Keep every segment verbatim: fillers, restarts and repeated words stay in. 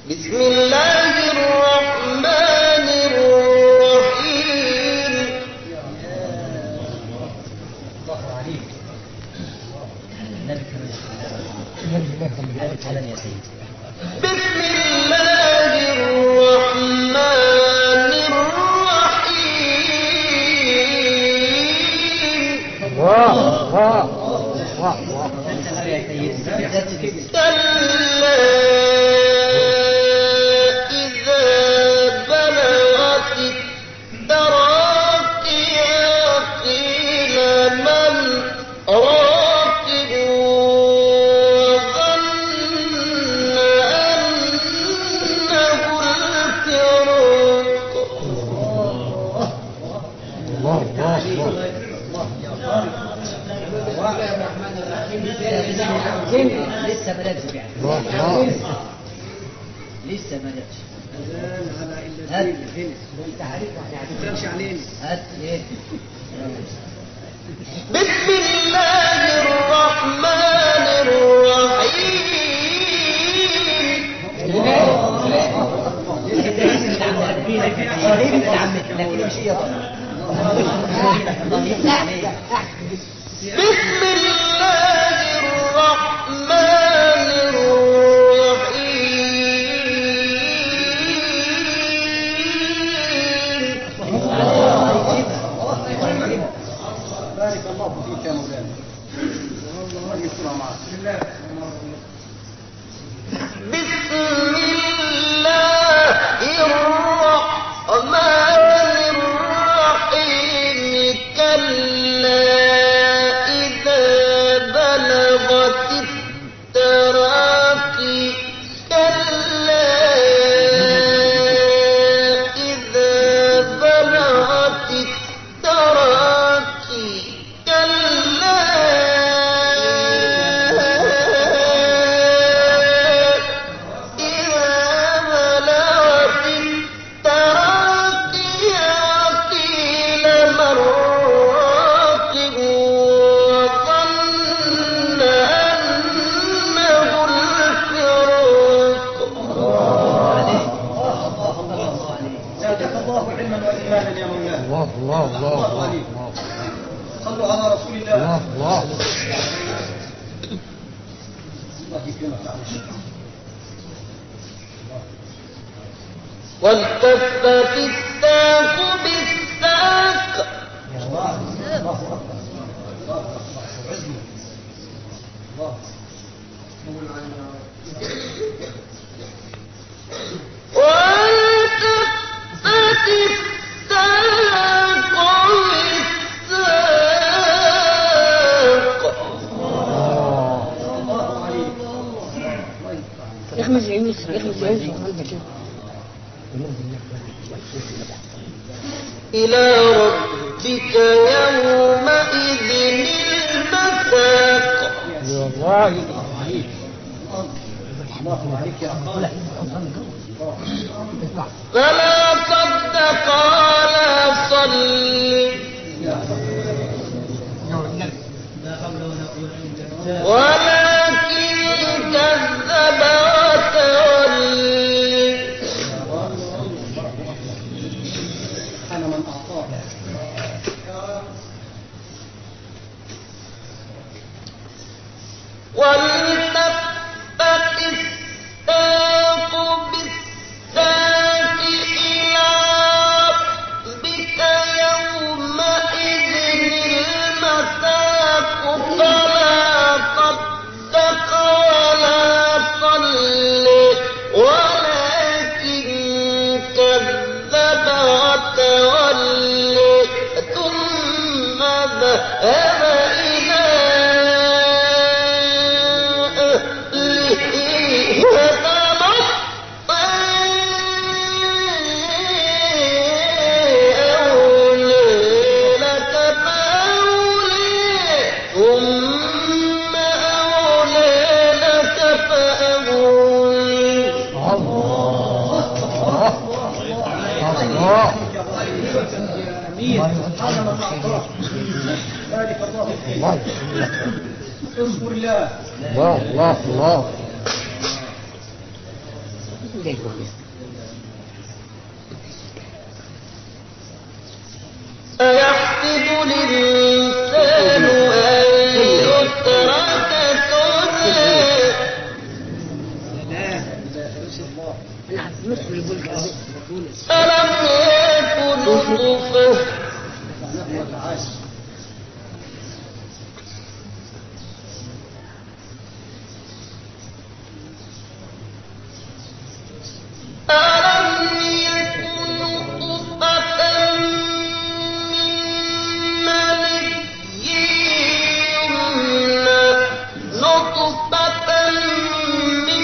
بسم الله الرحمن الرحيم. الله عليك. بسم الله الرحمن الرحيم. واو واو واو واو. كلا إذا بلغت التراقي قيل من راقب وظن أنه الفراق. الله الله لسه ما بدأش يعني. لسه ما بدأش. هات انت عارف يعني هتمشي علينا. هات ايه؟ بسم الله الرحمن الرحيم. بسم الله الرحمن الرحيم. بارك الله فيك يا مولانا. بسم الله الرحمن الرحيم. كلا إذا بلغت التراقي كلا إذا بلغت التراقي كلا إذا بلغت التراقي قيل من راقب وظن أنه الفراق. زادك الله علما وإيمانا يا مولانا. الله الله الله الله. صلوا على رسول الله. الله الله. الله يكرمك يا عم. والتفت الساق بالساق. والتفت الساق بالساق. يخمس عيوس يخمس عيوس إلى ربك يومئذ المساق. الله عليك يا أخي. فلا صدق ولا صلي ولكن كذب وتولي. أنا من أعطاه. والتفت الساق بالساق إلى ربك يومئذ المساق. فلا صدق ولا صلي ولكن كذب وتولي ثم ذهب إلى أهله يتمطى. أولي لك فأولي ثم أولي لك فأولي. الله. بارك الله فيك. الله اصبر الله. الله الله الله. أيحسب الإنسان أن يترك سدى ألم يكن نطفة ألم يكن نطفة من مني يمنى نطفة من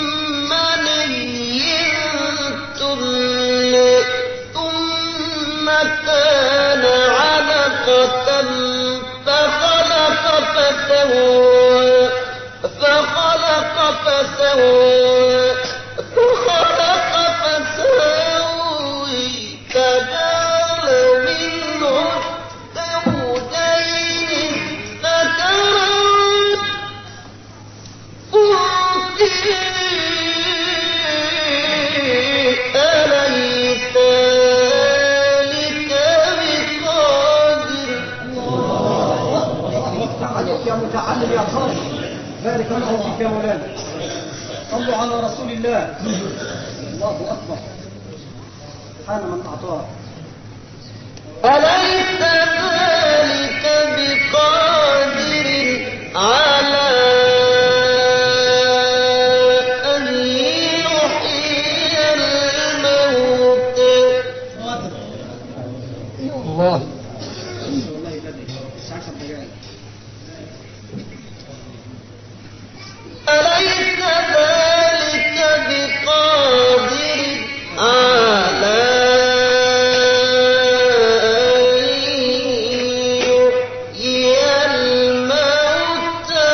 مني تمنى ثم كان علقة فخلق فسوى فخلق فسوى فخلق فسوي فجعل منه الزوجين الذكر والأنثى أليس ذلك بقادر عليك يا متعلم يا خالد، بارك الله فيك يا مولانا. صلوا على رسول الله. الله أكبر. سبحان من أعطاه. أليس ذلك بقادر على أن يحيي الموتى الله والله بدري تسعة دقائق. أليس ذلك بقادر على أن يحيي الموتى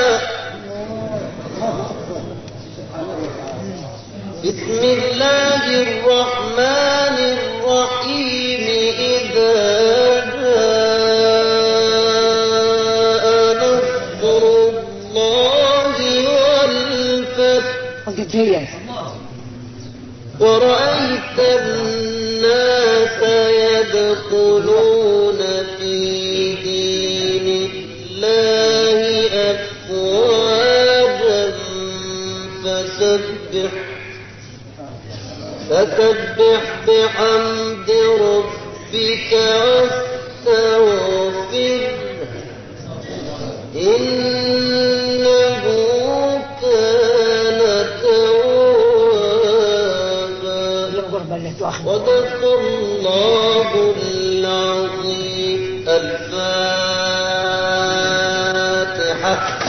بسم الله الرحمن الرحيم إذا جاء نصر الله والفتح ورأيت الناس يدخلون في دين الله أفواجا فسبح فسبح بحمد ربك واستغفره إنه كان توابا صدق الله العظيم. الفاتحة.